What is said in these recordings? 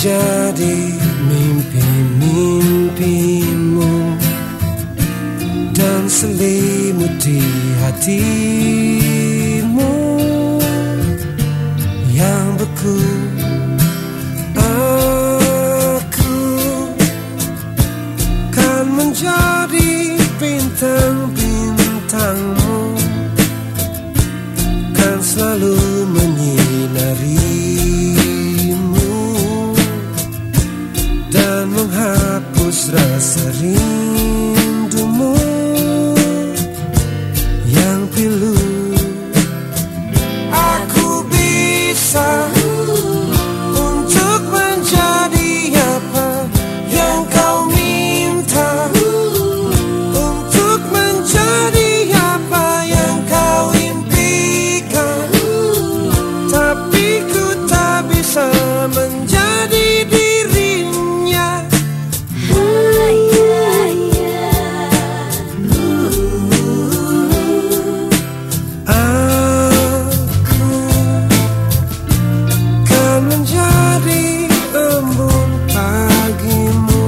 menjadi mimpi-mimpimu dan selimuti hatimu yang beku. Aku kan menjadi bintang-bintangmu, kan selalu menyinarimu dan menghapus rasa rindumu yang pilu. Aku bisa untuk menjadi apa yang kau minta, untuk menjadi apa yang kau impikan, tapi ku tak bisa menjadi dirinya. Aku kan menjadi embun pagimu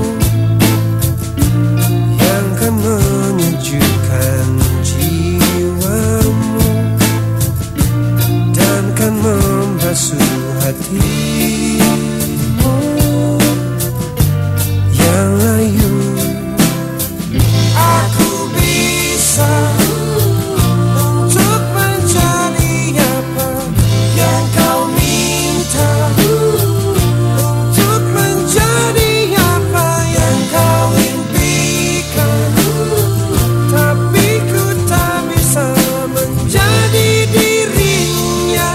yang kan menyejukkan jiwamu dan kan membasuh hatimu yang layu. Aku bisa untuk menjadi apa yang kau minta, untuk menjadi apa yang kau impikan, tapi ku tak bisa menjadi dirinya.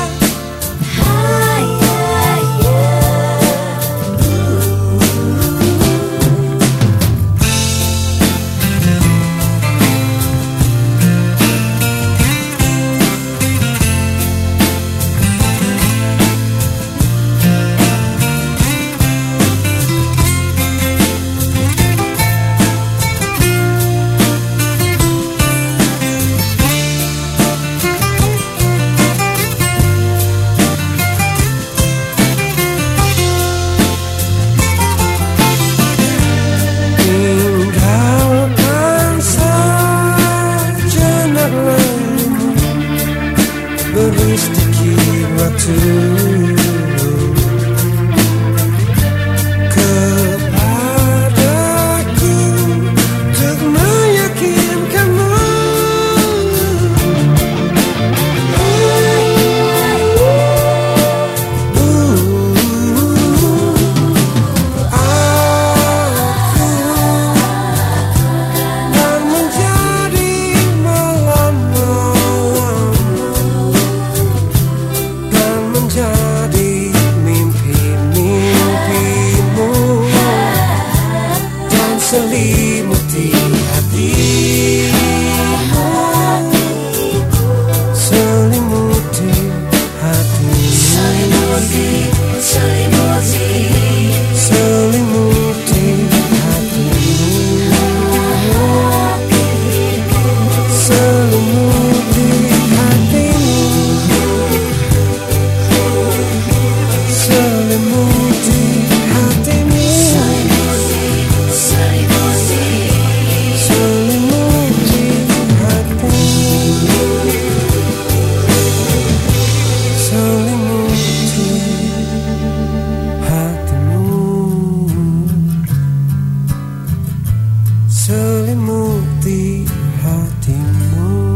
Tinggalkan sejenak lalumu, beri sedikit waktu kepadaku untuk meyakinkanmu. Dan menjadi malam-malam, dan menjadi mimpi-mimpimu dan selimuti hatimu, selimuti hatimu, selimuti hatimu, selimuti hatimu, selimuti hatimu, selimuti hatimu, selimuti hatimu, selimuti hatimu.